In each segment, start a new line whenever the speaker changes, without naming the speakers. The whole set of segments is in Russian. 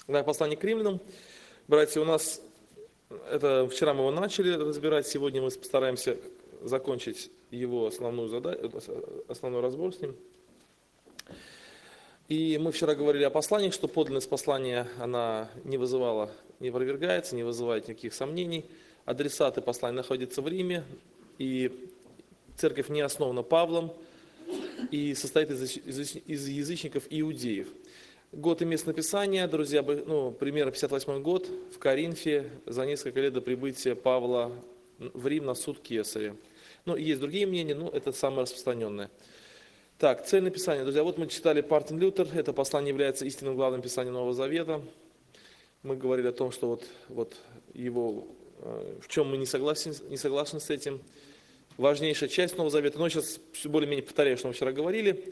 Да, послание к римлянам. Братья, у нас, это вчера мы его начали разбирать, сегодня мы постараемся закончить его основной разбор с ним. И мы вчера говорили о посланиях, что подлинность послания, она не опровергается, не вызывает никаких сомнений. Адресаты послания находятся в Риме, и церковь не основана Павлом, и состоит из язычников и иудеев. Год и место написания, друзья, примерно 58 год в Коринфе, за несколько лет до прибытия Павла в Рим на суд Кесаря. Есть другие мнения, но это самое распространенное. Так, цель написания, друзья, вот мы читали Мартин Лютер, это послание является истинным главным писанием Нового Завета. Мы говорили о том, что вот его, в чем мы не согласны с этим. Важнейшая часть Нового Завета, но сейчас более-менее повторяю, что мы вчера говорили.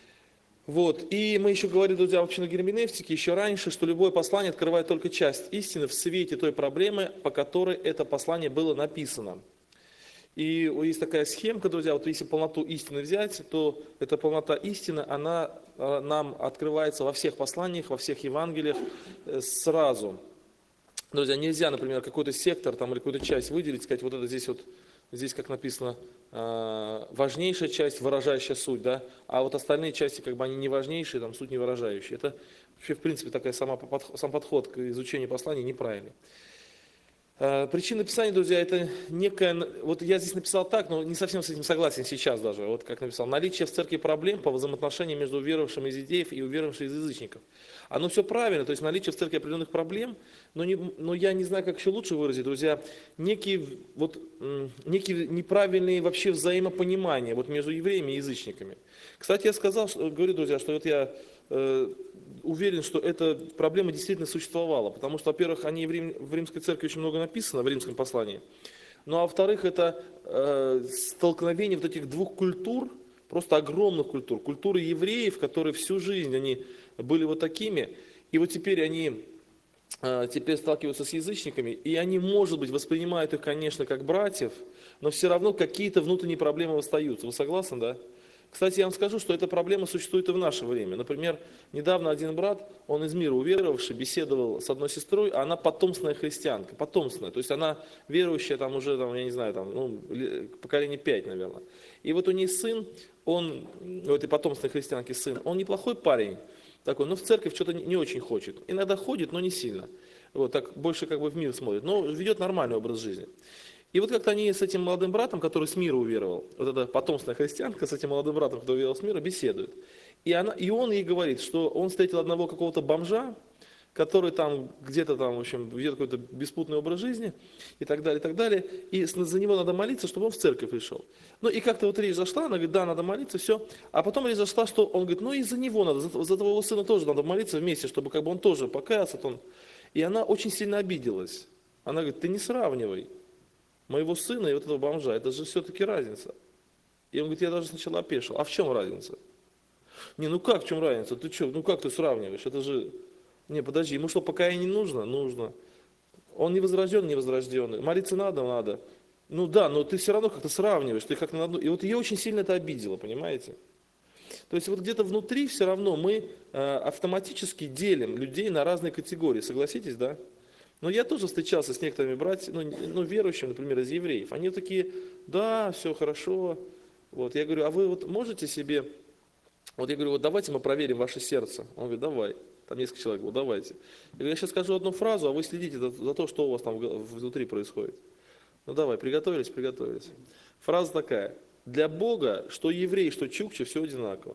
И мы еще говорили, друзья, в общем, на герменевтике еще раньше, что любое послание открывает только часть истины в свете той проблемы, по которой это послание было написано. И есть такая схемка, друзья, вот если полноту истины взять, то эта полнота истины, она нам открывается во всех посланиях, во всех Евангелиях сразу. Друзья, нельзя, например, какой-то сектор там, или какую-то часть выделить, сказать, вот это здесь как написано, важнейшая часть, выражающая суть, да, а вот остальные части, они не важнейшие, там, суть не выражающая. Это вообще, в принципе, сам подход к изучению посланий неправильный. Причина написания, друзья, это некая, вот я здесь написал так, но не совсем с этим согласен сейчас даже, вот как написал, наличие в церкви проблем по взаимоотношениям между уверовавшими из иудеев и уверовавшими из язычников. Оно все правильно, то есть наличие в церкви определенных проблем, но я не знаю, как еще лучше выразить, друзья, некие неправильные вообще взаимопонимания между евреями и язычниками. Кстати, говорю, друзья, что я уверен, что эта проблема действительно существовала, потому что, во-первых, в римской церкви очень много написано в римском послании, а во-вторых, это столкновение этих двух культур, просто огромных культур, культуры евреев, которые всю жизнь они были такими, и теперь они сталкиваются с язычниками, и они, может быть, воспринимают их, конечно, как братьев, но все равно какие-то внутренние проблемы остаются. Вы согласны, да? Кстати, я вам скажу, что эта проблема существует и в наше время. Например, недавно один брат, он из мира уверовавший, беседовал с одной сестрой, а она потомственная христианка, потомственная. То есть она верующая уже, я не знаю, поколение 5, наверное. И у нее сын, у этой потомственной христианки сын, он неплохой парень, такой, но в церковь что-то не очень хочет. Иногда ходит, но не сильно. Так больше в мир смотрит, но ведет нормальный образ жизни. И как-то они с этим молодым братом, который с мира уверовал, эта потомственная христианка с этим молодым братом, который уверовал с мира, беседует. И он ей говорит, что он встретил одного какого-то бомжа, который где-то в общем, ведет какой-то беспутный образ жизни и так далее, и за него надо молиться, чтобы он в церковь пришел. И как-то речь зашла, она говорит, да, надо молиться, все. А потом речь зашла, что он говорит, и за него надо, за твоего сына тоже надо молиться вместе, чтобы он тоже покаялся. И она очень сильно обиделась. Она говорит, ты не сравнивай моего сына и этого бомжа, это же все-таки разница. И он говорит, я даже сначала опешил, а в чем разница? Как в чем разница? Ты что, как ты сравниваешь? Это же, подожди, ему что, покаяние не нужно? Нужно. Он невозрожденный. Молиться надо. Да, но ты все равно как-то сравниваешь, ты как на одну. И ее очень сильно это обидело, понимаете? То есть где-то внутри все равно мы автоматически делим людей на разные категории, согласитесь, да? Но я тоже встречался с некоторыми братьями, верующими, например, из евреев. Они такие, да, все хорошо. Я говорю, а вы можете себе, я говорю, давайте мы проверим ваше сердце. Он говорит, давай. Там несколько человек было, давайте. Я говорю, я сейчас скажу одну фразу, а вы следите за то, что у вас там внутри происходит. Давай, приготовились. Фраза такая, для Бога, что еврей, что чукча, все одинаково.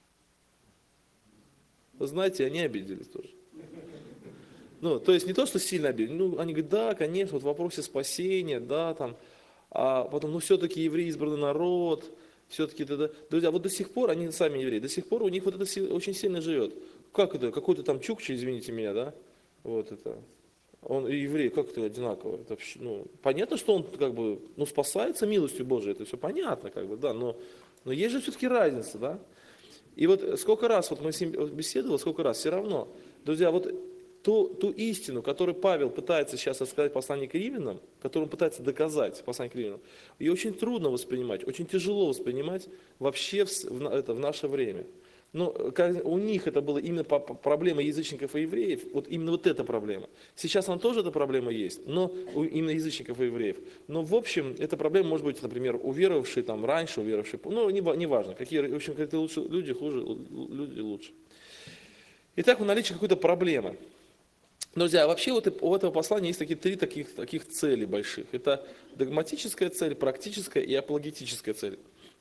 Вы знаете, они обиделись тоже. То есть не то, что сильно обидели, они говорят, да, конечно, в вопросе спасения, да, а потом, все-таки евреи избранный народ, все-таки, друзья, до сих пор, они сами евреи, до сих пор у них это очень сильно живет. Как это, какой-то чукча, извините меня, да, он еврей, как это одинаково, это вообще, понятно, что он спасается милостью Божией, это все понятно, да, но есть же все-таки разница, да. И сколько раз мы с ним беседовали, сколько раз, все равно, друзья, ту истину, которую Павел пытается сейчас рассказать посланию к римлянам, которую он пытается доказать посланию к римлянам, ее очень трудно воспринимать, очень тяжело воспринимать вообще в наше время. Но у них это была именно проблема язычников и евреев, вот именно вот эта проблема. Сейчас она тоже эта проблема есть, но именно язычников и евреев. Но в общем, эта проблема может быть, например, уверовавшие там раньше, уверовавшие, ну не важно, какие, в общем, какие лучше люди, хуже люди лучше. Итак, у наличия какой-то проблемы. Друзья, вообще вот у этого послания есть три таких цели больших. Это догматическая цель, практическая и апологетическая цель.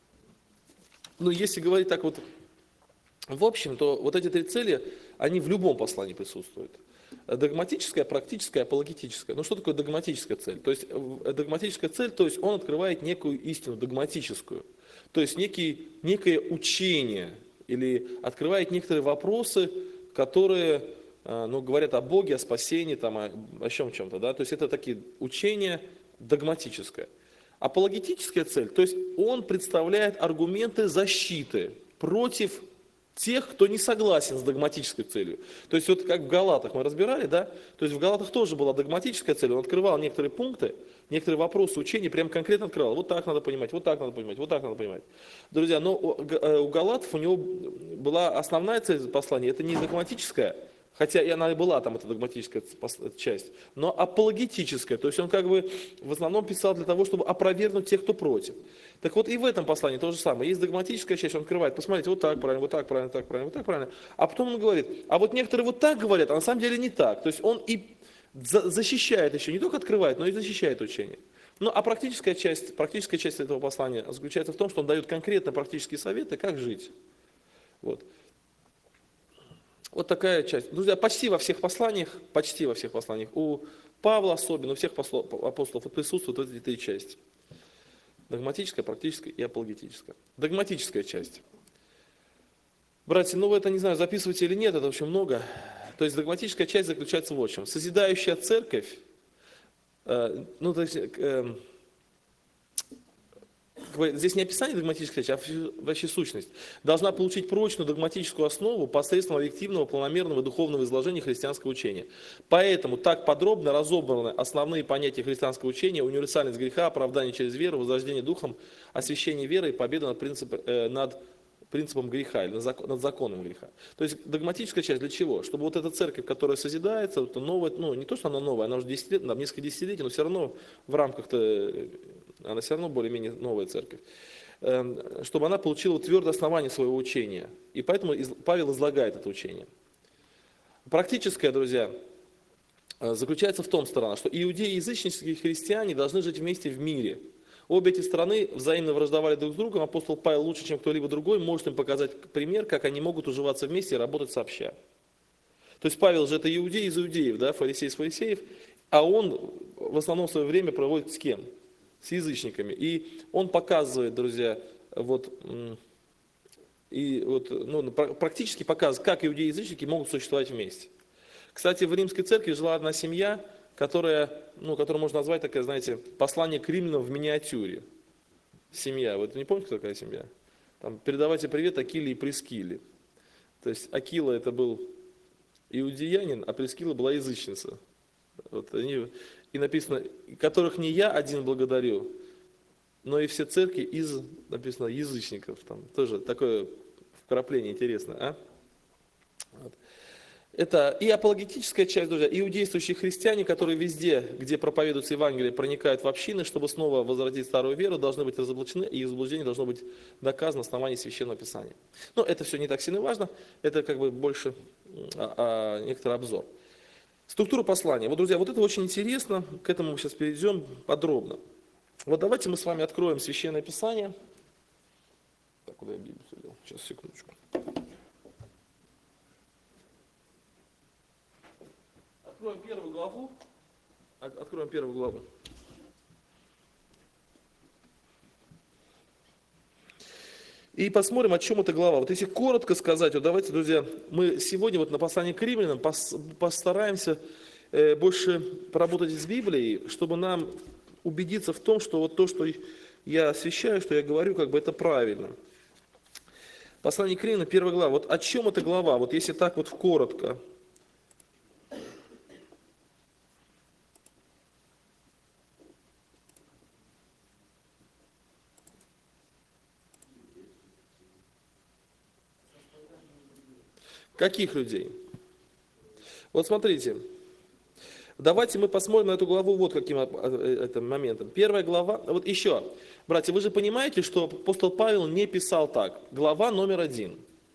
Ну, если говорить так вот, в общем, то вот эти три цели, они в любом послании присутствуют. Догматическая, практическая, апологетическая. Ну, что такое догматическая цель? То есть, догматическая цель, то есть он открывает некую истину догматическую. То есть, некое учение или открывает некоторые вопросы, которые говорят о Боге, о спасении, там, о чем-то. Да? То есть это такие учения догматическое. Апологетическая цель, то есть он представляет аргументы защиты против тех, кто не согласен с догматической целью. То есть вот как в Галатах мы разбирали, да? То есть в Галатах тоже была догматическая цель, он открывал некоторые пункты, некоторые вопросы учения, прям конкретно открывал. Вот так надо понимать, вот так надо понимать, вот так надо понимать. Друзья, но у Галатов у него была основная цель послания, это не догматическая, хотя и она и была там, эта догматическая часть, но апологетическая, то есть он как бы в основном писал для того, чтобы опровергнуть тех, кто против. Так вот и в этом послании то же самое. Есть догматическая часть, он открывает, посмотрите, вот так правильно, вот так правильно, так правильно, вот так правильно. А потом он говорит, а вот некоторые вот так говорят, а на самом деле не так. То есть он и защищает еще, не только открывает, но и защищает учение. Ну а практическая часть этого послания заключается в том, что он дает конкретно практические советы, как жить. Вот. Вот такая часть. Друзья, почти во всех посланиях, у Павла особенно, у всех апостолов присутствуют вот эти три части. Догматическая, практическая и апологетическая. Догматическая часть. Братья, вы это, не знаю, записываете или нет, это очень много. То есть догматическая часть заключается в чем. Созидающая церковь, здесь не описание догматической части, а вообще сущность, должна получить прочную догматическую основу посредством объективного, планомерного и духовного изложения христианского учения. Поэтому так подробно разобраны основные понятия христианского учения: универсальность греха, оправдание через веру, возрождение духом, освящение веры и победа над принципом греха или над законом греха. То есть догматическая часть для чего? Чтобы вот эта церковь, которая созидается, это новая, не то, что она новая, она уже несколько десятилетий, но все равно в рамках-то, она все равно более-менее новая церковь, чтобы она получила твердое основание своего учения. И поэтому Павел излагает это учение. Практическое, друзья, заключается в том сторона, что иудеи и язычнические христиане должны жить вместе в мире. Обе эти страны взаимно враждовали друг с другом. Апостол Павел лучше, чем кто-либо другой, может им показать пример, как они могут уживаться вместе и работать сообща. То есть Павел же это иудей из иудеев, да, фарисей из фарисеев, а он в основном свое время проводит с кем? С язычниками. И он показывает, друзья, практически показывает, как иудеи и язычники могут существовать вместе. Кстати, в римской церкви жила одна семья, которую можно назвать, такая, знаете, послание к римлянам в миниатюре. Семья. Вы не помните, кто такая семья? Там, передавайте привет Акиле и Прискиле. То есть Акила это был иудеянин, а Прискила была язычница. И написано, которых не я один благодарю, но и все церкви написано, язычников. Там тоже такое вкрапление интересное, а? Вот. Это и апологетическая часть, друзья, иудействующие христиане, которые везде, где проповедуется Евангелие, проникают в общины, чтобы снова возродить старую веру, должны быть разоблачены, и их заблуждение должно быть доказано на основании Священного Писания. Но это все не так сильно важно, это как бы больше некоторый обзор. Структура послания. Вот, друзья, это очень интересно, к этому мы сейчас перейдем подробно. Вот давайте мы с вами откроем Священное Писание. Так, куда я Библию взял? Сейчас, секундочку. Откроем первую главу. И посмотрим, о чем эта глава. Вот если коротко сказать, давайте, друзья, мы сегодня на послании к римлянам постараемся больше поработать с Библией, чтобы нам убедиться в том, что то, что я освящаю, что я говорю, это правильно. Послание к римлянам, первая глава. О чем эта глава? Если так коротко. Каких людей? Вот смотрите, давайте мы посмотрим на эту главу вот каким моментом. Первая глава, вот еще, братья, вы же понимаете, что апостол Павел не писал так. Глава номер 1,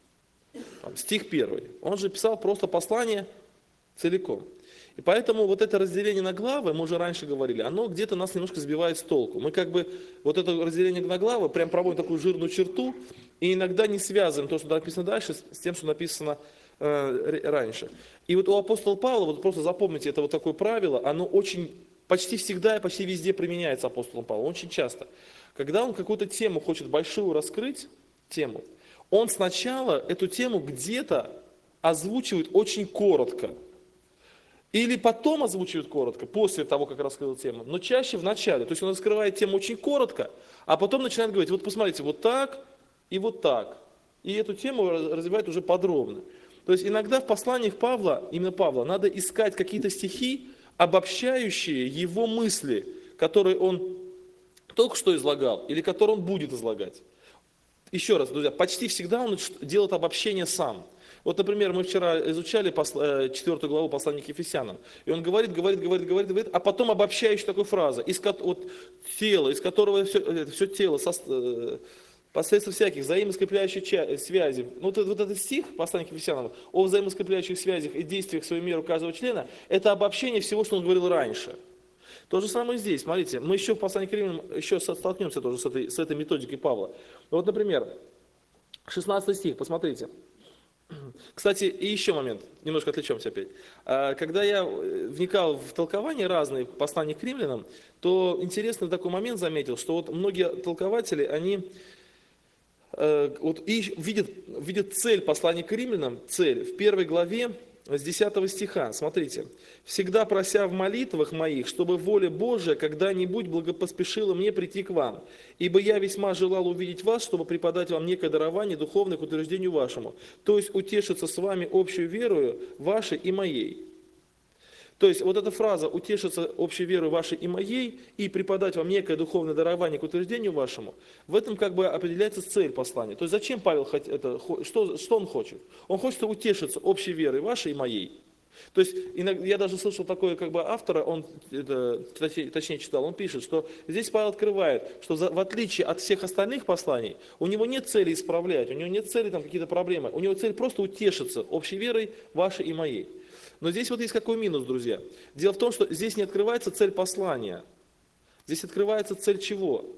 стих 1. Он же писал просто послание целиком. И поэтому вот это разделение на главы, мы уже раньше говорили, оно где-то нас немножко сбивает с толку. Мы как бы вот это разделение на главы прям проводим такую жирную черту и иногда не связываем то, что написано дальше, с тем, что написано раньше. И вот у апостола Павла, вот просто запомните, это вот такое правило, оно очень, почти всегда и почти везде применяется апостолом Павлом, очень часто. Когда он какую-то тему хочет большую раскрыть, тему, он сначала эту тему где-то озвучивает очень коротко. Или потом озвучивает коротко, после того, как раскрыл тему, но чаще в начале. То есть он раскрывает тему очень коротко, а потом начинает говорить, вот посмотрите, вот так и вот так. И эту тему развивает уже подробно. То есть иногда в посланиях Павла, именно Павла, надо искать какие-то стихи, обобщающие его мысли, которые он только что излагал, или которые он будет излагать. Еще раз, друзья, почти всегда он делает обобщение сам. Вот, например, мы вчера изучали 4 главу послания к Ефесянам, и он говорит, а потом обобщающая такой фраза, вот тело, из которого все тело, посредством всяких взаимоскрепляющих связей. Вот этот стих, послание к Ефесянам, о взаимоскрепляющих связях и действиях в свою меру каждого члена, это обобщение всего, что он говорил раньше. То же самое здесь, смотрите, мы еще в послании к Римлянам еще столкнемся тоже с этой методикой Павла. Вот, например, 16 стих, посмотрите. Кстати, и еще момент, немножко отвлечемся опять. Когда я вникал в толкования разные посланий к римлянам, то интересный такой момент заметил, что вот многие толкователи, они вот видят цель послания к римлянам, цель в 1 главе с 10 стиха. Смотрите. «Всегда прося в молитвах моих, чтобы воля Божия когда-нибудь благопоспешила мне прийти к вам. Ибо я весьма желал увидеть вас, чтобы преподать вам некое дарование духовное к утверждению вашему, то есть утешиться с вами общей верою вашей и моей». То есть вот эта фраза «утешиться общей верой вашей и моей» и преподать вам некое духовное дарование к утверждению вашему, в этом как бы определяется цель послания. То есть зачем Павел это, что он хочет? Он хочет утешиться общей верой вашей и моей. То есть я даже слышал такое как бы автора, он точнее читал, он пишет, что здесь Павел открывает, что в отличие от всех остальных посланий, у него нет цели исправлять, у него нет цели там какие-то проблемы, у него цель просто утешиться общей верой вашей и моей. Но здесь вот есть какой минус, друзья. Дело в том, что здесь не открывается цель послания. Здесь открывается цель чего?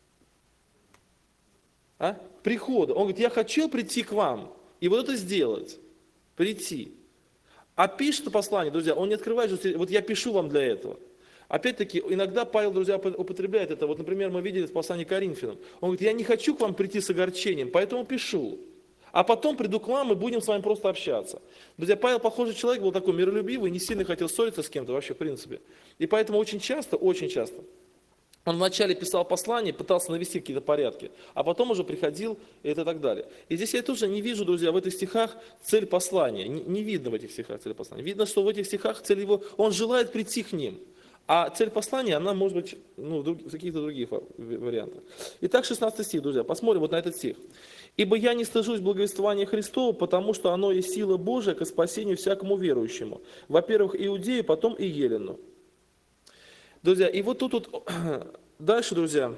Прихода. Он говорит, я хочу прийти к вам и вот это сделать. Прийти. А пишет послание, друзья, он не открывает, вот я пишу вам для этого. Опять-таки, иногда Павел, друзья, употребляет это. Вот, например, мы видели в послании к Коринфянам. Он говорит, я не хочу к вам прийти с огорчением, поэтому пишу. А потом приду к вам и будем с вами просто общаться. Друзья, Павел, похожий человек, был такой миролюбивый, не сильно хотел ссориться с кем-то вообще, в принципе. И поэтому очень часто, он вначале писал послание, пытался навести какие-то порядки, а потом уже приходил и так далее. И здесь я тоже не вижу, друзья, в этих стихах цель послания. Не видно в этих стихах цель послания. Видно, что в этих стихах цель его, он желает прийти к ним. А цель послания, она может быть в каких-то других вариантах. Итак, 16 стих, друзья, посмотрим вот на этот стих. «Ибо я не стыжусь благовествования Христова, потому что оно есть сила Божия ко спасению всякому верующему. Во-первых, иудею, потом и елену». Друзья, и вот тут дальше, друзья,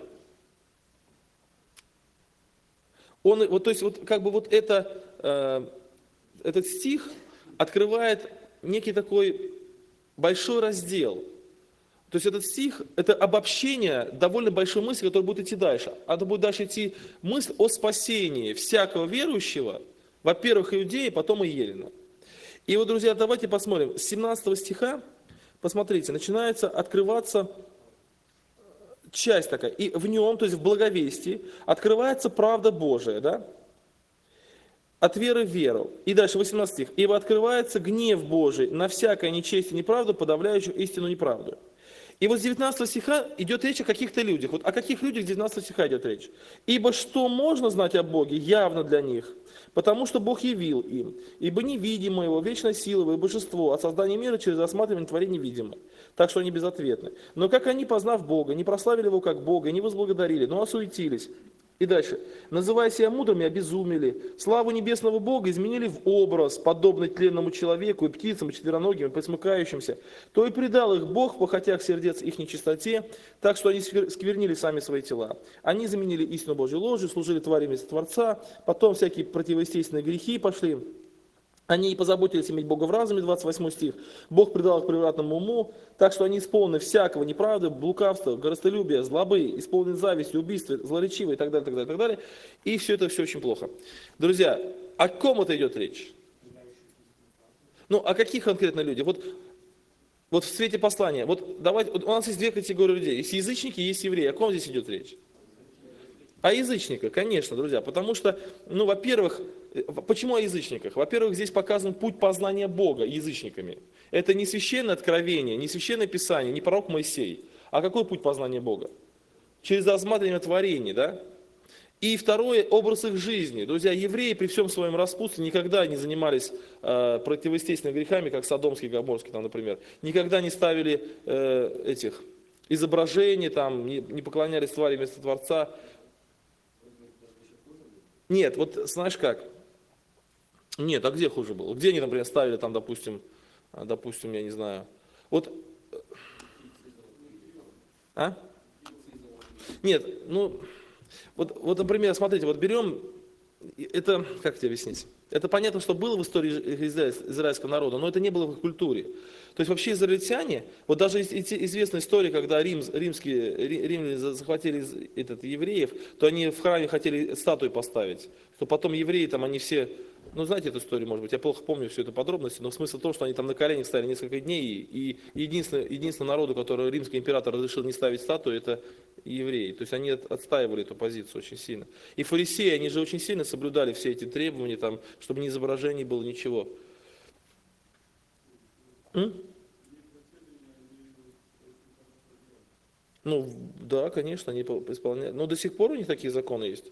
этот стих открывает некий такой большой раздел. То есть этот стих, это обобщение довольно большой мысли, которая будет идти дальше. Это будет дальше идти мысль о спасении всякого верующего, во-первых, иудея, потом и елена. И вот, друзья, давайте посмотрим. С 17 стиха, посмотрите, начинается открываться часть такая. И в нем, то есть в благовестии, открывается правда Божия, да? От веры в веру. И дальше 18 стих. «Ибо открывается гнев Божий на всякое нечестие и неправду, подавляющую истину неправду». И вот с 19 стиха идет речь о каких-то людях. Вот о каких людях с 19 стиха идет речь? «Ибо что можно знать о Боге, явно для них, потому что Бог явил им. Ибо невидимое Его, вечная сила Его и божество от создания мира через рассматривание творения видимо. Так что они безответны. Но как они, познав Бога, не прославили Его как Бога, не возблагодарили, но осуетились, И дальше. Называя себя мудрыми, обезумели. Славу небесного Бога изменили в образ, подобный тленному человеку и птицам, и четвероногим, и пресмыкающимся. То и предал их Бог в похотях сердец их нечистоте, так что они сквернили сами свои тела. Они заменили истину Божью ложью, служили тварями вместо Творца, потом всякие противоестественные грехи пошли. Они и позаботились иметь Бога в разуме, 28 стих. Бог предал их превратному уму, так что они исполнены всякого неправды, лукавства, корыстолюбия, злобы, исполнены зависти, убийства, злоречивы и так далее, так далее, так далее. И все это все очень плохо. Друзья, о ком это идет речь? Ну, о каких конкретно людях? Вот в свете послания. Вот давайте, у нас есть две категории людей. Есть язычники, есть евреи. О ком здесь идет речь? О язычниках, конечно, друзья, потому что, ну, во-первых, почему о язычниках? Во-первых, здесь показан путь познания Бога язычниками. Это не священное откровение, не священное писание, не пророк Моисей. А какой путь познания Бога? Через рассматривание творений, да? И второе, образ их жизни. Друзья, евреи при всем своем распутстве никогда не занимались противоестественными грехами, как Содомский, Гоморский, там, например. Никогда не ставили этих изображений, там, не поклонялись твари вместо Творца. Нет, вот знаешь как? Нет, а где хуже было? Где они, например, ставили там, допустим, я не знаю. Вот. А? Нет, ну, вот, например, смотрите, вот берем, это, как тебе объяснить? Это понятно, что было в истории израильского народа, но это не было в их культуре. То есть вообще израильтяне, вот даже известная история, когда римляне захватили евреев, то они в храме хотели статуи поставить, то потом евреи там, они все, ну знаете эту историю, может быть, я плохо помню всю эту подробность, но смысл в том, что они там на коленях стояли несколько дней, и единственный народу, который римский император разрешил не ставить статуи, это евреи. То есть они отстаивали эту позицию очень сильно. И фарисеи, они же очень сильно соблюдали все эти требования, там, чтобы ни изображений было, ничего. Ну, да, конечно, они исполняют. Но до сих пор у них такие законы есть.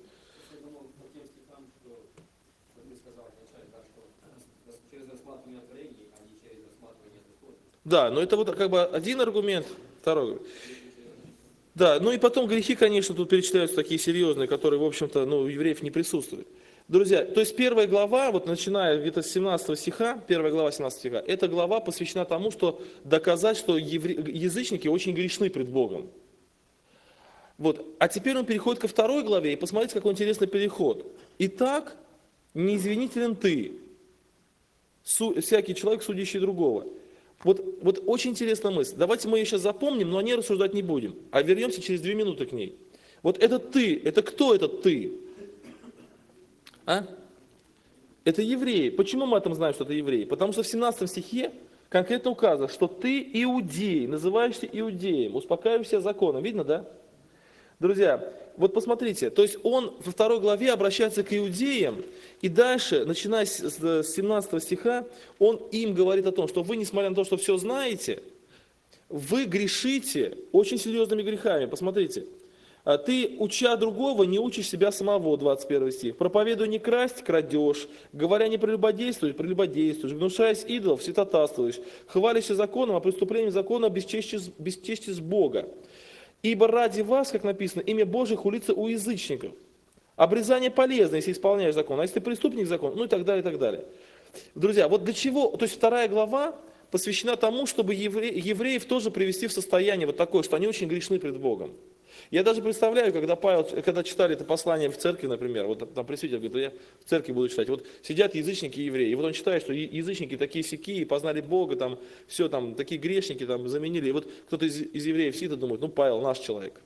Да, но это вот как бы один аргумент, второй. Да, ну и потом грехи, конечно, тут перечисляются такие серьезные, которые, в общем-то, ну, у евреев не присутствуют. Друзья, то есть первая глава, вот начиная где-то с 17 стиха, первая глава 17 стиха, эта глава посвящена тому, что доказать, что язычники очень грешны пред Богом. Вот. А теперь он переходит ко второй главе, и посмотрите, какой интересный переход. Итак, неизвинителен ты, всякий человек, судящий другого. Вот очень интересная мысль. Давайте мы ее сейчас запомним, но о ней рассуждать не будем, а вернемся через 2 минуты к ней. Вот этот ты, это кто этот ты? А? Это евреи. Почему мы о этом знаем, что это евреи? Потому что в 17 стихе конкретно указано, что ты иудей, называешься иудеем, успокаиваешься законом. Видно, да? Друзья, вот посмотрите, то есть он во 2 главе обращается к иудеям, и дальше, начиная с 17 стиха, он им говорит о том, что вы, несмотря на то, что все знаете, вы грешите очень серьезными грехами. Посмотрите, ты, уча другого, не учишь себя самого, 21 стих. Проповедуя не красть, крадешь, говоря не прелюбодействуешь, прелюбодействуешь, гнушаясь идолов, святотатствуешь, хвалишься законом, а преступлением закона бесчестишь Бога. Ибо ради вас, как написано, имя Божие хулится у язычников. Обрезание полезно, если исполняешь закон, а если ты преступник закон, ну и так далее, и так далее. Друзья, вот для чего, то есть 2 глава посвящена тому, чтобы евреев тоже привести в состояние вот такое, что они очень грешны пред Богом. Я даже представляю, когда читали это послание в церкви, например, вот там пресвитер говорит, я в церкви буду читать, вот сидят язычники и евреи, и вот он читает, что язычники такие-сякие, познали Бога, там, все, там, такие грешники, там, заменили, и вот кто-то из евреев сидит и думает, ну, Павел, наш человек.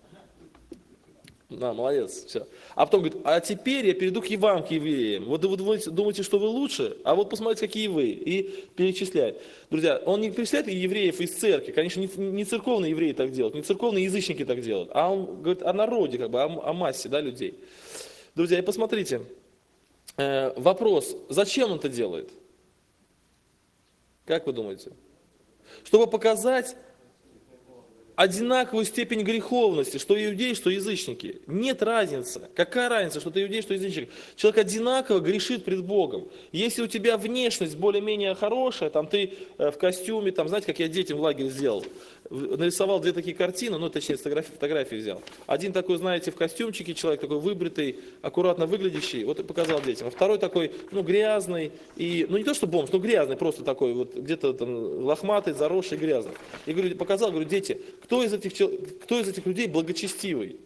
Да, молодец, все. А потом говорит, а теперь я перейду к вам, к евреям. Вот вы думаете, что вы лучше, а вот посмотрите, какие вы. И перечисляет. Друзья, он не перечисляет евреев из церкви. Конечно, не церковные евреи так делают, не церковные язычники так делают, а он говорит о народе, как бы, о массе, да, людей. Друзья, и посмотрите, вопрос, зачем он это делает? Как вы думаете? Чтобы показать, одинаковую степень греховности, что иудеи, что язычники. Нет разницы. Какая разница, что ты иудей, что язычник? Человек одинаково грешит пред Богом. Если у тебя внешность более-менее хорошая, там ты в костюме, там, знаете, как я детям в лагере сделал, нарисовал две такие картины, ну, точнее, фотографии взял. Один такой, знаете, в костюмчике, человек такой выбритый, аккуратно выглядящий, вот и показал детям. А второй такой, ну, грязный, и, ну, не то, что бомж, но грязный, просто такой, вот, где-то там лохматый, заросший, грязный. И говорю, показал, говорю, дети, кто из этих людей благочестивый?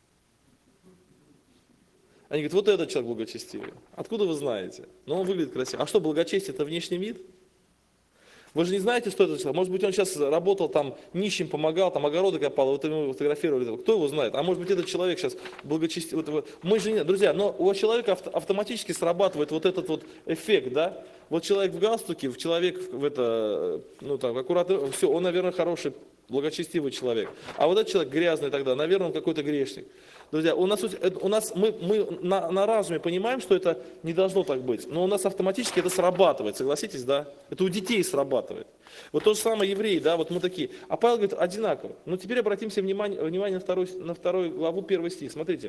Они говорят, вот этот человек благочестивый. Откуда вы знаете? Ну, он выглядит красиво. А что, благочестие – это внешний вид? Вы же не знаете, что это человек. Может быть, он сейчас работал там, нищим помогал, там огороды копал, вот ему фотографировали. Кто его знает? А может быть, этот человек сейчас благочестивый. Мы же не, друзья, но у человека автоматически срабатывает вот этот вот эффект, да? Вот человек в галстуке, человек в это, ну там, аккуратно, все, он, наверное, хороший, благочестивый человек. А вот этот человек грязный тогда, наверное, он какой-то грешник. Друзья, мы на разуме понимаем, что это не должно так быть, но у нас автоматически это срабатывает, согласитесь, да? Это у детей срабатывает. Вот то же самое евреи, да, вот мы такие. А Павел говорит, одинаково. Но теперь обратимся внимание на вторую главу, 1 стих, смотрите.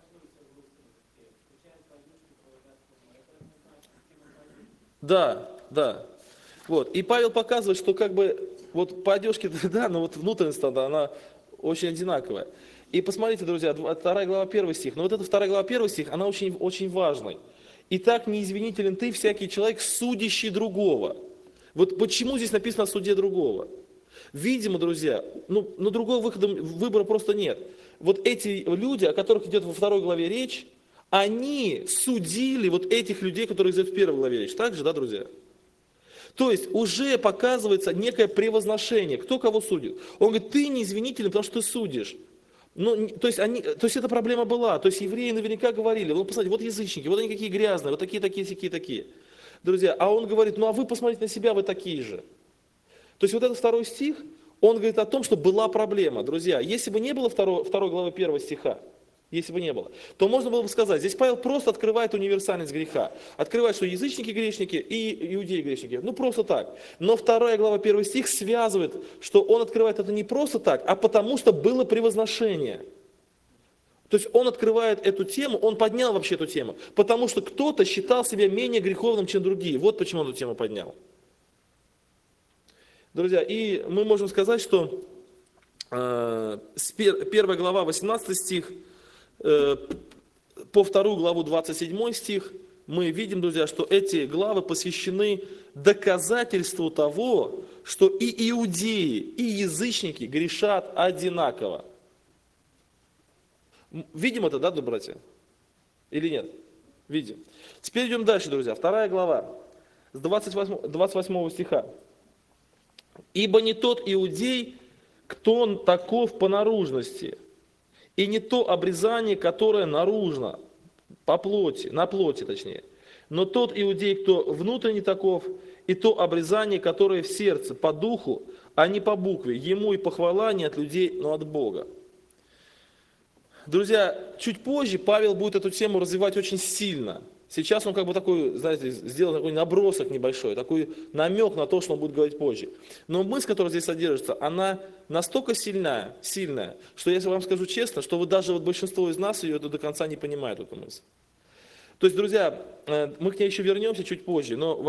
Да, да. Вот. И Павел показывает, что как бы вот по одежке, да, но вот внутренность, она очень одинаковая. И посмотрите, друзья, 2 глава 1 стих. Но вот эта 2 глава 1 стих, она очень, очень важная. «Итак, неизвинителен ты, всякий человек, судящий другого». Вот почему здесь написано о суде другого? Видимо, друзья, ну другого выбора просто нет. Вот эти люди, о которых идет во 2 главе речь, они судили вот этих людей, которые идут в 1 главе речь. Так же, да, друзья? То есть уже показывается некое превозношение. Кто кого судит? Он говорит, ты неизвинителен, потому что ты судишь. Ну, то есть эта проблема была. То есть евреи наверняка говорили, ну, посмотрите, вот язычники, вот они какие грязные, вот такие, такие. Друзья, а он говорит, ну а вы посмотрите на себя, вы такие же. То есть вот этот 2 стих, он говорит о том, что была проблема. Друзья, если бы не было 2 главы 1 стиха, если бы не было, то можно было бы сказать, здесь Павел просто открывает универсальность греха. Открывает, что язычники грешники и иудеи грешники. Ну просто так. Но 2 глава 1 стих связывает, что он открывает это не просто так, а потому что было превозношение. То есть он открывает эту тему, он поднял вообще эту тему, потому что кто-то считал себя менее греховным, чем другие. Вот почему он эту тему поднял. Друзья, и мы можем сказать, что 1 глава 18 стих, по 2 главу 27 стих, мы видим, друзья, что эти главы посвящены доказательству того, что и иудеи, и язычники грешат одинаково. Видим это, да, братья? Или нет? Видим. Теперь идем дальше, друзья. 2 глава, с 28 стиха. «Ибо не тот иудей, кто он таков по наружности, и не то обрезание, которое наружно, по плоти, на плоти точнее, но тот иудей, кто внутренне таков, и то обрезание, которое в сердце, по духу, а не по букве, ему и похвала не от людей, но от Бога». Друзья, чуть позже Павел будет эту тему развивать очень сильно. Сейчас он как бы такой, знаете, сделал такой набросок небольшой, такой намек на то, что он будет говорить позже. Но мысль, которая здесь содержится, она настолько сильная, что я вам скажу честно, что вот даже вот большинство из нас ее до конца не понимает, эту мысль. То есть, друзья, мы к ней еще вернемся чуть позже, но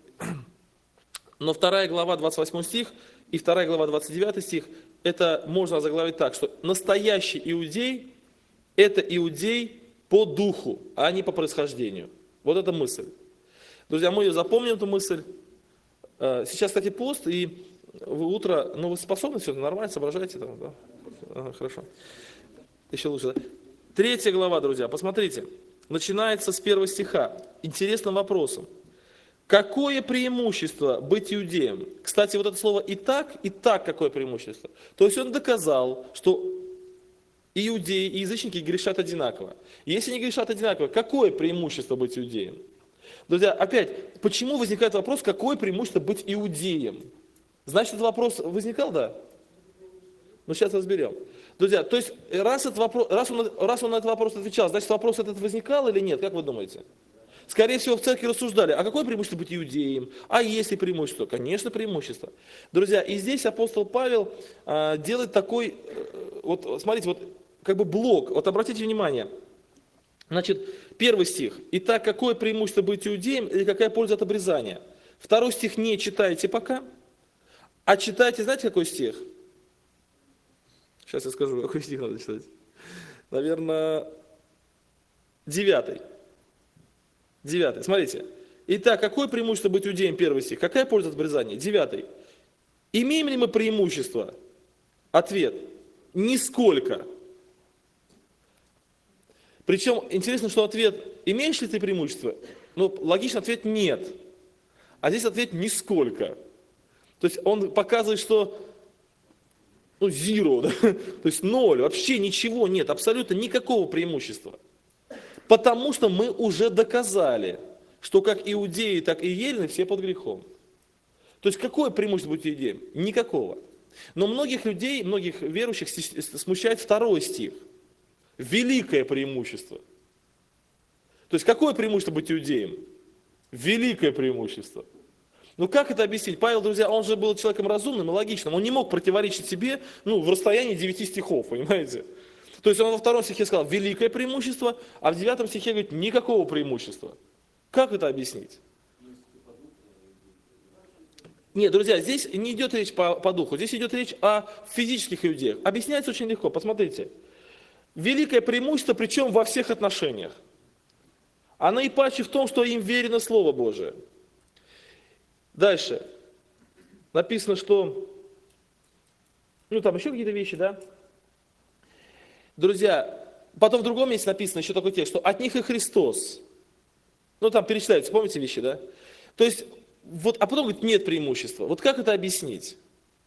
2 глава 28 стих и 2 глава 29 стих, это можно заглавить так, что настоящий иудей – это иудей по духу, а не по происхождению. Вот эта мысль. Друзья, мы ее запомним, эту мысль. Сейчас, кстати, пост, и утро, ну вы способны все, нормально, соображаете? Там, да? Ага, хорошо. Еще лучше, да? 3 глава, друзья, посмотрите. Начинается с 1 стиха. Интересным вопросом. Какое преимущество быть иудеем? Кстати, вот это слово и так какое преимущество? То есть он доказал, что и иудеи, и язычники грешат одинаково. Если они грешат одинаково, какое преимущество быть иудеем? Друзья, опять, почему возникает вопрос, какое преимущество быть иудеем? Значит, этот вопрос возникал, да? Ну, сейчас разберем. Друзья, то есть, раз он на этот вопрос отвечал, значит, вопрос этот возникал или нет? Как вы думаете? Скорее всего, в церкви рассуждали, а какое преимущество быть иудеем? А есть ли преимущество? Конечно, преимущество. Друзья, и здесь апостол Павел делает такой, вот смотрите, вот как бы блок, вот обратите внимание, значит, первый стих. Итак, какое преимущество быть иудеем или какая польза от обрезания? Второй стих не читайте пока, а читайте, знаете, какой стих? Сейчас я скажу, какой стих надо читать. Наверное, 9. 9. Смотрите. Итак, какое преимущество быть иудеем? Первый стих. Какая польза от обрезания? 9. Имеем ли мы преимущество? Ответ. Нисколько. Причем интересно, что ответ, имеешь ли ты преимущество? Ну, логичный ответ нет. А здесь ответ нисколько. То есть он показывает, что zero, да? То есть ноль, вообще ничего нет, абсолютно никакого преимущества. Потому что мы уже доказали, что как иудеи, так и елены все под грехом. То есть какое преимущество быть иудеем? Никакого. Но многих людей, многих верующих смущает второй стих. Великое преимущество. То есть какое преимущество быть иудеем? Великое преимущество. Ну как это объяснить? Павел, друзья, он же был человеком разумным и логичным. Он не мог противоречить себе в расстоянии 9 стихов, понимаете? То есть он во втором стихе сказал великое преимущество, а в 9 стихе говорит никакого преимущества. Как это объяснить? Нет, друзья, здесь не идет речь по духу, здесь идет речь о физических иудеях. Объясняется очень легко, посмотрите. Великое преимущество, причем во всех отношениях. А наипаче в том, что им верено Слово Божие. Дальше. Написано, что... там еще какие-то вещи, да? Друзья, потом в другом месте написано еще такой текст, что от них и Христос. Там перечисляются, помните вещи, да? То есть, а потом говорит, нет преимущества. Вот как это объяснить?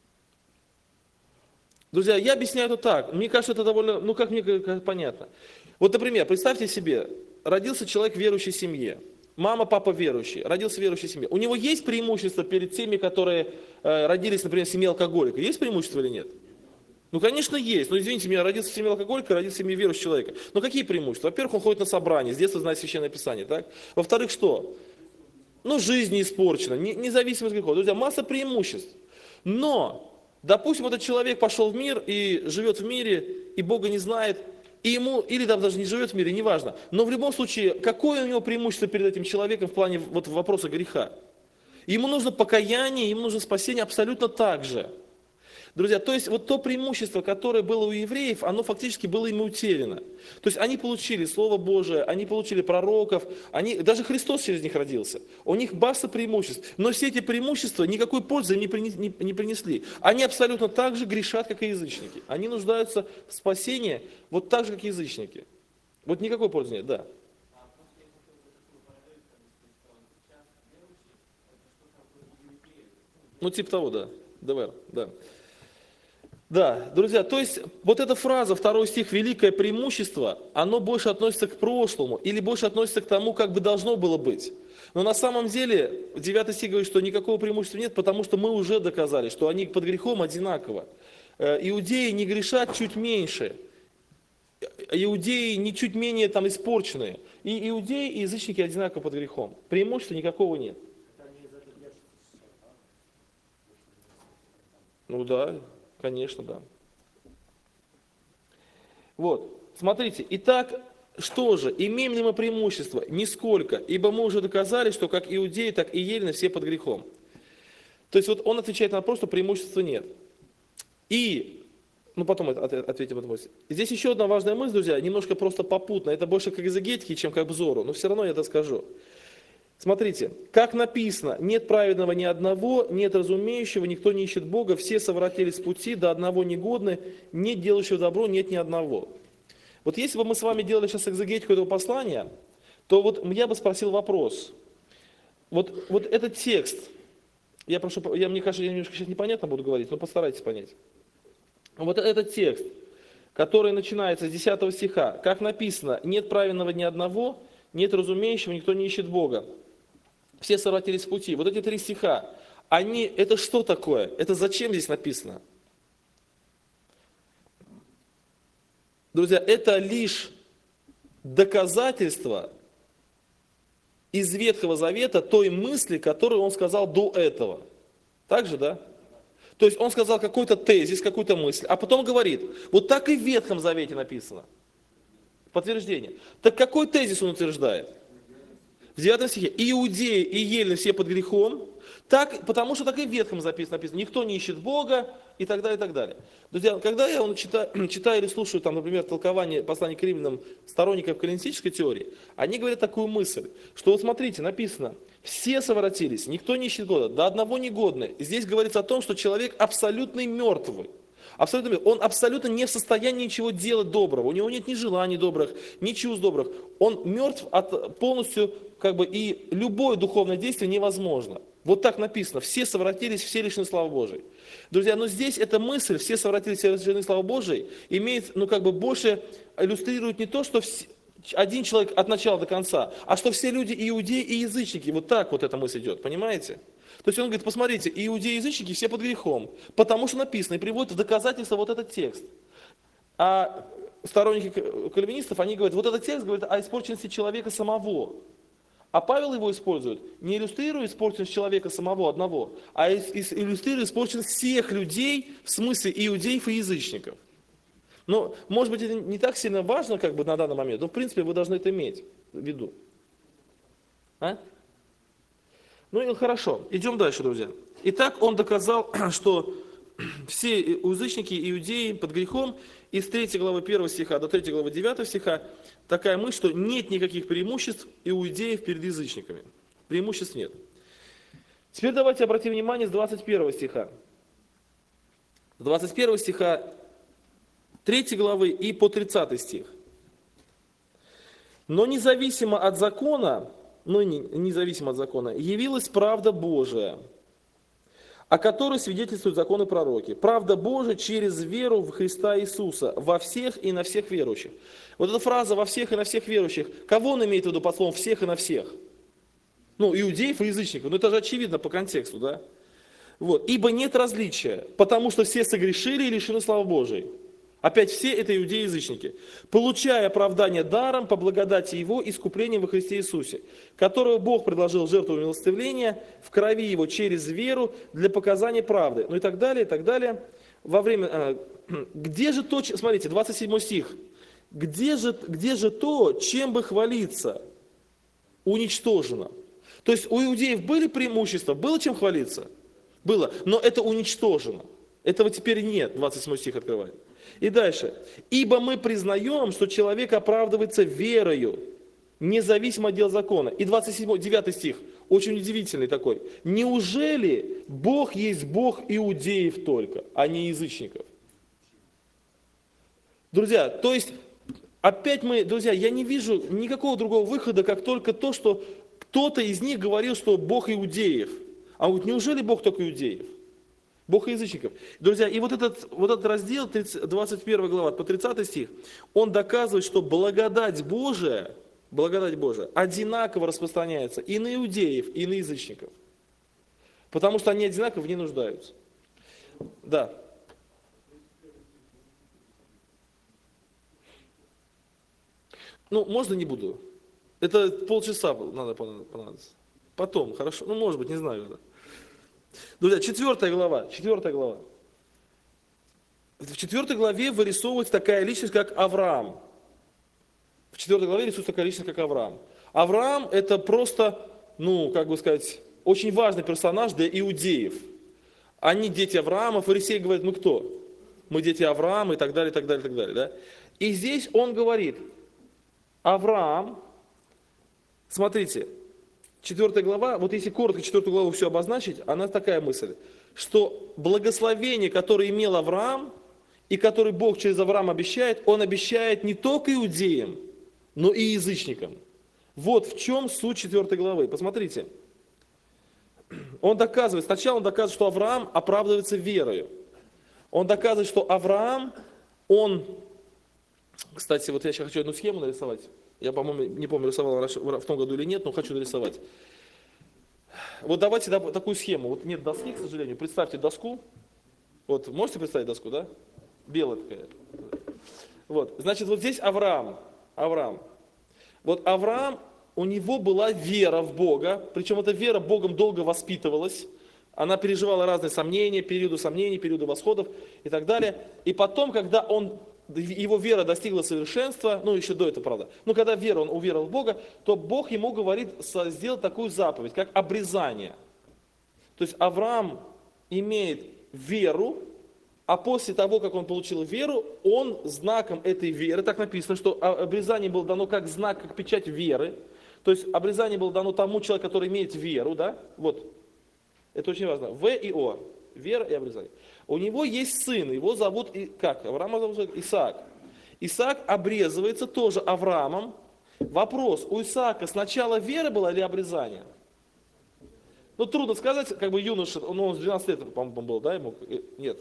Друзья, я объясняю это так. Мне кажется, это довольно, как мне понятно. Вот, например, представьте себе, родился человек в верующей семье. Мама, папа верующие, родился в верующей семье. У него есть преимущество перед теми, которые родились, например, в семье алкоголика? Есть преимущество или нет? Конечно, есть. Извините меня, родился в семье алкоголика, родился в семье верующего человека. Какие преимущества? Во-первых, он ходит на собрания, с детства знает Священное Писание, так? Во-вторых, что? Жизнь не испорчена, независимость грехов. Друзья, масса преимуществ. Но, допустим, этот человек пошел в мир и живет в мире, и Бога не знает, и ему, или даже не живет в мире, неважно. Но в любом случае, какое у него преимущество перед этим человеком в плане вопроса греха? Ему нужно покаяние, ему нужно спасение абсолютно так же. Друзья, то есть то преимущество, которое было у евреев, оно фактически было ими утеряно. То есть они получили Слово Божие, они получили пророков, даже Христос через них родился. У них масса преимуществ. Но все эти преимущества никакой пользы им не принесли. Они абсолютно так же грешат, как и язычники. Они нуждаются в спасении так же, как и язычники. Никакой пользы нет, да. Типа того, да. ДВР, да. Да, друзья, то есть эта фраза, второй стих, великое преимущество, оно больше относится к прошлому или больше относится к тому, как бы должно было быть. Но на самом деле 9 стих говорит, что никакого преимущества нет, потому что мы уже доказали, что они под грехом одинаково. Иудеи не грешат чуть меньше, иудеи не чуть менее испорченные. И иудеи, и язычники одинаково под грехом. Преимущества никакого нет. Да. Конечно, да. Смотрите, итак, что же, имеем ли мы преимущество? Нисколько, ибо мы уже доказали, что как иудеи, так и елены все под грехом. То есть он отвечает на вопрос, что преимущества нет. И, потом ответим об этом. Здесь еще одна важная мысль, друзья, немножко просто попутно, это больше к экзегетике, чем к обзору, но все равно я это скажу. Смотрите, как написано, нет праведного ни одного, нет разумеющего, никто не ищет Бога, все совратились с пути, до одного негодны, нет делающего добро, нет ни одного. Если бы мы с вами делали сейчас экзегетику этого послания, то я бы спросил вопрос. Этот текст, мне кажется, я немножко сейчас непонятно буду говорить, но постарайтесь понять. Этот текст, который начинается с 10 стиха, как написано, нет праведного ни одного, нет разумеющего, никто не ищет Бога. Все совратились с пути. Эти 3 стиха, это что такое? Это зачем здесь написано? Друзья, это лишь доказательство из Ветхого Завета той мысли, которую он сказал до этого. Так же, да? То есть он сказал какой-то тезис, какую-то мысль, а потом говорит, вот так и в Ветхом Завете написано. Подтверждение. Так какой тезис он утверждает? В 9 стихе. И иудеи, и елены все под грехом, так, потому что так и в Ветхом написано. Никто не ищет Бога, и так далее, и так далее. Друзья, когда я читаю или слушаю, там, например, толкование послания к римлянам сторонников каллинистической теории, они говорят такую мысль, что вот смотрите, написано, все совратились, никто не ищет Бога, до одного негодны. Здесь говорится о том, что человек абсолютно мертвый. Абсолютно, он абсолютно не в состоянии ничего делать доброго. У него нет ни желаний добрых, ни чувств добрых. Он мертв полностью, и любое духовное действие невозможно. Вот так написано. Все совратились, все лишены славы Божией. Друзья, но здесь эта мысль, все совратились, все лишены славы Божией, имеет, больше иллюстрирует не то, что один человек от начала до конца, а что все люди иудеи и язычники. Вот так вот эта мысль идет, понимаете? То есть он говорит, посмотрите, иудеи и язычники все под грехом, потому что написано, и приводит в доказательство вот этот текст. А сторонники кальвинистов, они говорят, вот этот текст говорит о испорченности человека самого. А Павел его использует, не иллюстрируя испорченность человека самого одного, а иллюстрируя испорченность всех людей, в смысле иудеев и язычников. Но, может быть, это не так сильно важно на данный момент, но в принципе вы должны это иметь в виду. Ну и хорошо, идем дальше, друзья. Итак, он доказал, что все язычники и иудеи под грехом, из 3 главы 1 стиха до 3 главы 9 стиха, такая мысль, что нет никаких преимуществ иудеев перед язычниками. Преимуществ нет. Теперь давайте обратим внимание с 21 стиха. С 21 стиха 3 главы и по 30 стих. Но независимо от закона, явилась правда Божия, о которой свидетельствуют законы пророки. Правда Божия через веру в Христа Иисуса во всех и на всех верующих. Вот эта фраза «во всех и на всех верующих», кого он имеет в виду под словом «всех и на всех»? Иудеев и язычников. Это же очевидно по контексту, да? Вот. «Ибо нет различия, потому что все согрешили и лишены славы Божией». Опять все это иудеи и язычники. «Получая оправдание даром по благодати Его искуплением во Христе Иисусе, которого Бог предложил жертву милостивления в крови Его через веру для показания правды». И так далее, и так далее. Где же то, смотрите, 27 стих. Где же то, чем бы хвалиться? Уничтожено. То есть у иудеев были преимущества, было чем хвалиться? Было, но это уничтожено. Этого теперь нет, 27 стих открывает. И дальше. «Ибо мы признаем, что человек оправдывается верою, независимо от дел закона». И 9 стих, очень удивительный такой. «Неужели Бог есть Бог иудеев только, а не язычников?» Друзья, то есть, друзья, я не вижу никакого другого выхода, как только то, что кто-то из них говорил, что Бог иудеев. А вот неужели Бог только иудеев? Бог и язычников. Друзья, и вот этот раздел, 21 глава, по 30 стих, он доказывает, что благодать Божия одинаково распространяется и на иудеев, и на язычников. Потому что они одинаково в ней нуждаются. Да. Можно не буду. Это полчаса надо понадобится. Потом, хорошо? Может быть, не знаю. Друзья, 4 глава. В 4 главе вырисовывается такая личность, как Авраам. В 4 главе рисуется такая личность, как Авраам. Авраам это просто, очень важный персонаж для иудеев. Они дети Авраама, фарисеи говорят, мы кто? Мы дети Авраама и так далее, и так далее, и так далее. Да? И здесь он говорит, Авраам, смотрите, 4 глава, вот если коротко 4 главу все обозначить, она такая мысль, что благословение, которое имел Авраам, и который Бог через Авраама обещает, он обещает не только иудеям, но и язычникам. Вот в чем суть 4 главы. Посмотрите. Сначала он доказывает, что Авраам оправдывается верою. Он доказывает, что Авраам, кстати, вот я сейчас хочу одну схему нарисовать. Я, по-моему, не помню, рисовал в том году или нет, но хочу нарисовать. Вот давайте такую схему. Вот нет доски, к сожалению. Представьте доску. Вот можете представить доску, да? Белая такая. Вот. Значит, вот здесь Авраам. Вот Авраам, у него была вера в Бога, причем эта вера Богом долго воспитывалась, она переживала разные сомнения, периоды восходов и так далее. И потом, когда его вера достигла совершенства, ну еще до этого, правда, но когда он уверовал в Бога, то Бог ему говорит сделать такую заповедь, как обрезание. То есть Авраам имеет веру, а после того, как он получил веру, он знаком этой веры, так написано, что обрезание было дано как знак, как печать веры. То есть обрезание было дано тому человеку, который имеет веру, да, вот, это очень важно, В и О, вера и обрезание. У него есть сын, его зовут, как, Авраама зовут Исаак. Исаак обрезывается тоже Авраамом. Вопрос, у Исаака сначала вера была или обрезание? Ну, трудно сказать, как бы юноша, он с 12 лет, по-моему, был, да, ему? Нет.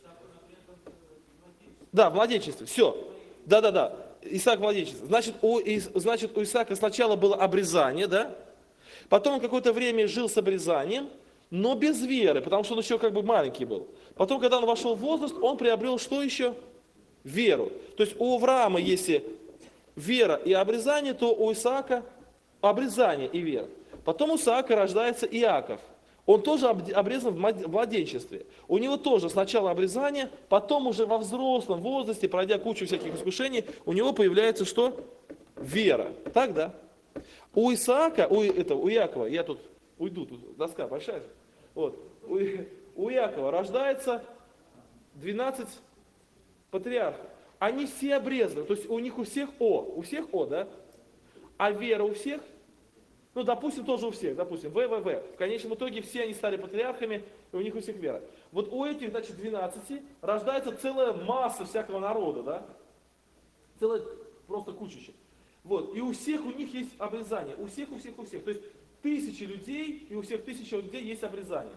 Да, в младенчестве, все. Да. Исаак в младенчестве. Значит, у Исаака сначала было обрезание, да? Потом он какое-то время жил с обрезанием, но без веры, потому что он еще как бы маленький был. Потом, когда он вошел в возраст, он приобрел что еще? Веру. То есть у Авраама, если вера и обрезание, то у Исаака обрезание и вера. Потом у Исаака рождается Иаков. Он тоже обрезан в младенчестве. У него тоже сначала обрезание, потом уже во взрослом возрасте, пройдя кучу всяких искушений, у него появляется что? Вера. Так, да? У Исаака, у Иакова, я тут уйду, тут доска большая. Вот. У Иакова рождается 12 патриархов. Они все обрезаны, то есть у них у всех О, да? А вера у всех? Ну, допустим, тоже у всех, допустим, В. В конечном итоге все они стали патриархами, и у них у всех вера. Вот у этих, значит, 12 рождается целая масса всякого народа, да? Целая просто кучища. Вот, и у всех у них есть обрезание, у всех. То есть тысячи людей, и у всех тысячи людей есть обрезание.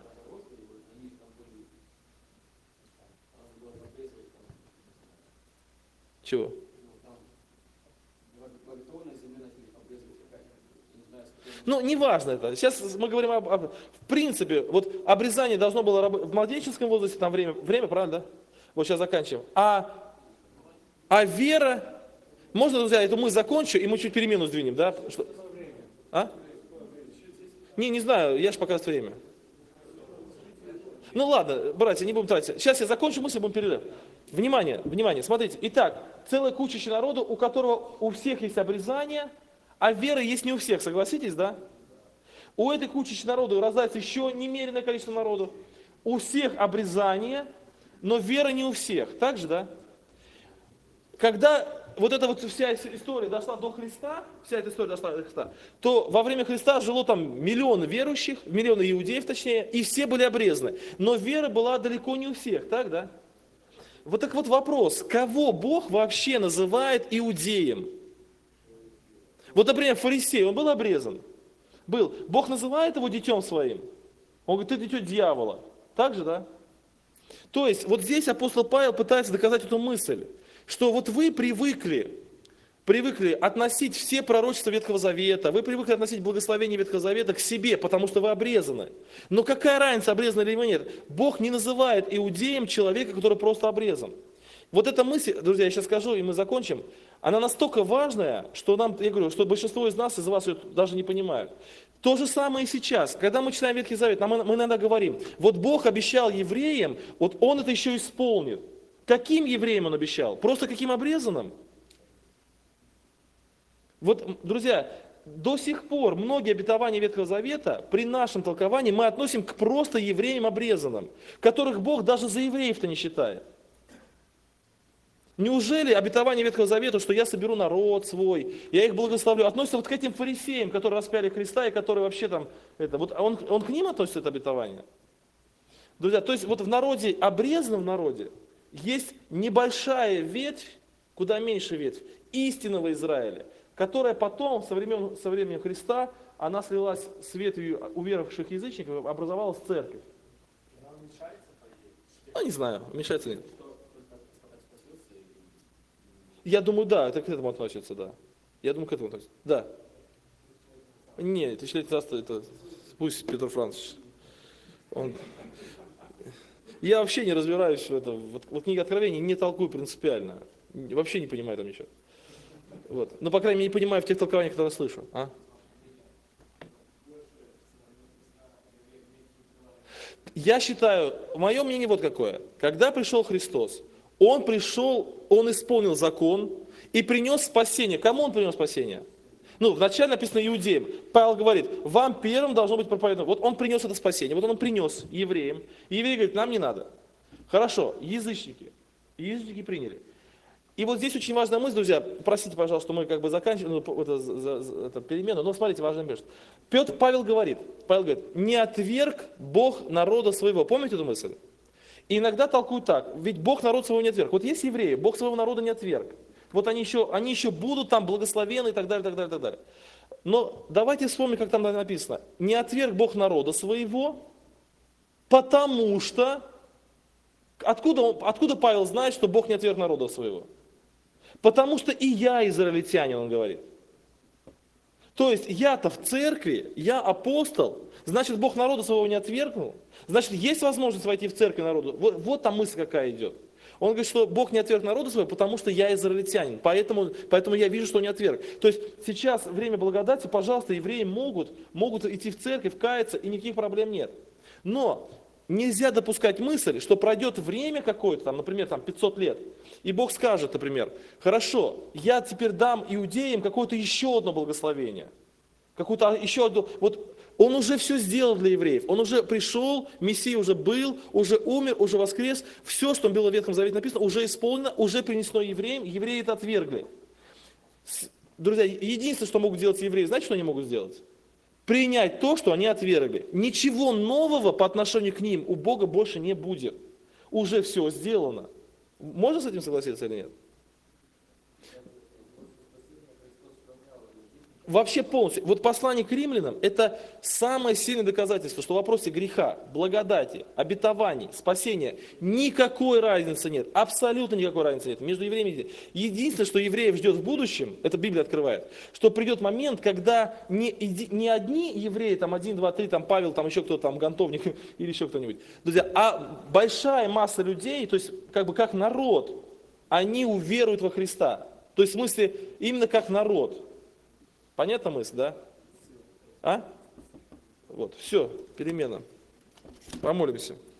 Чего? Ну, не важно это. Сейчас мы говорим в принципе, вот обрезание должно было работать в младенческом возрасте, там время, правильно, да? Вот сейчас заканчиваем. А вера, можно, друзья, это мы закончим, и мы чуть перемену сдвинем, да? Что? А? Не знаю, я же пока время. Ну ладно, братья, не будем тратить. Сейчас я закончу мысль, будем перерыв. Внимание, смотрите. Итак, целая куча народу, у которого у всех есть обрезание, а вера есть не у всех, согласитесь, да? У этой кучи народу рождается еще немереное количество народу. У всех обрезание, но вера не у всех. Так же, да? Когда вот эта вот вся история дошла до Христа, то во время Христа жило там миллионы верующих, миллионы иудеев точнее, и все были обрезаны. Но вера была далеко не у всех, так, да? Вот так вот вопрос, кого Бог вообще называет иудеем? Вот, например, фарисей, он был обрезан? Был. Бог называет его детем своим. Он говорит, ты дитё дьявола. Так же, да? То есть, вот здесь апостол Павел пытается доказать эту мысль, что вот вы привыкли относить все пророчества Ветхого Завета, вы привыкли относить благословение Ветхого Завета к себе, потому что вы обрезаны. Но какая разница, обрезаны или нет? Бог не называет иудеем человека, который просто обрезан. Вот эта мысль, друзья, я сейчас скажу, и мы закончим, она настолько важная, что я говорю, что большинство из нас, из вас ее даже не понимают. То же самое и сейчас. Когда мы читаем Ветхий Завет, мы иногда говорим, вот Бог обещал евреям, вот Он это еще исполнит. Каким евреям Он обещал? Просто каким обрезанным? Вот, друзья, до сих пор многие обетования Ветхого Завета при нашем толковании мы относим к просто евреям обрезанным, которых Бог даже за евреев-то не считает. Неужели обетование Ветхого Завета, что я соберу народ свой, я их благословлю, относится вот к этим фарисеям, которые распяли Христа и которые вообще там, вот он к ним относится, это обетование? Друзья, то есть вот в народе, обрезанном народе, есть небольшая ветвь, куда меньше ветвь, истинного Израиля, которая потом, со временем Христа, она слилась с ветвью уверовавших язычников, образовалась церковь. Ну, не знаю, мешается ли. Я думаю, да, это к этому относится, да. Я думаю, к этому относится. Да. Нет, тысячелетие царства, это пусть Петр Францович. Я вообще не разбираюсь в этом. Вот книга Откровений не толкую принципиально. Вообще не понимаю там ничего. Вот. Но, по крайней мере, не понимаю в тех толкованиях, которые слышу. Я считаю, мое мнение вот какое. Когда пришел Христос, Он пришел, Он исполнил закон и принес спасение. Кому Он принес спасение? Ну, вначале написано иудеям. Павел говорит, вам первым должно быть проповедано. Вот Он принес это спасение, вот Он принес евреям. И евреи говорят, нам не надо. Хорошо, язычники. Язычники приняли. И вот здесь очень важная мысль, друзья, простите, пожалуйста, мы как бы заканчиваем это перемену, но смотрите, важная мысль. Павел говорит, не отверг Бог народа своего. Помните эту мысль? И иногда толкуют так, ведь Бог народ своего не отверг. Вот есть евреи, Бог своего народа не отверг. Вот они еще будут там благословены и так далее, так далее, так далее. Но давайте вспомним, как там написано. Не отверг Бог народа своего, потому что... Откуда Павел знает, что Бог не отверг народа своего? Потому что и я израильтянин, он говорит. То есть я-то в церкви, я апостол, значит Бог народа своего не отвергнул, значит есть возможность войти в церковь народу. Вот там мысль какая идет. Он говорит, что Бог не отверг народа своего, потому что я израильтянин, поэтому я вижу, что не отверг. То есть сейчас время благодати, пожалуйста, евреи могут идти в церковь, каяться, и никаких проблем нет. Но нельзя допускать мысль, что пройдет время какое-то, там, например, 500 лет, и Бог скажет, например, хорошо, я теперь дам иудеям какое-то еще одно благословение, какую-то еще одну, вот Он уже все сделал для евреев, Он уже пришел, Мессия уже был, уже умер, уже воскрес, все, что было в Ветхом Завете написано, уже исполнено, уже принесено евреям, евреи это отвергли. Друзья, единственное, что могут делать евреи, знаете, что они могут сделать? Принять то, что они отвергли. Ничего нового по отношению к ним у Бога больше не будет. Уже все сделано. Можно с этим согласиться или нет? Вообще полностью. Вот послание к римлянам – это самое сильное доказательство, что в вопросе греха, благодати, обетований, спасения никакой разницы нет. Абсолютно никакой разницы нет между евреями и евреями. Единственное, что евреев ждет в будущем, это Библия открывает, что придет момент, когда не одни евреи, 1, 2, 3, Павел, еще кто-то, Гонтовник или еще кто-нибудь, друзья, а большая масса людей, то есть как народ, они уверуют во Христа. То есть в смысле именно как народ. Понятна мысль, да? Вот, все, перемена. Помолимся.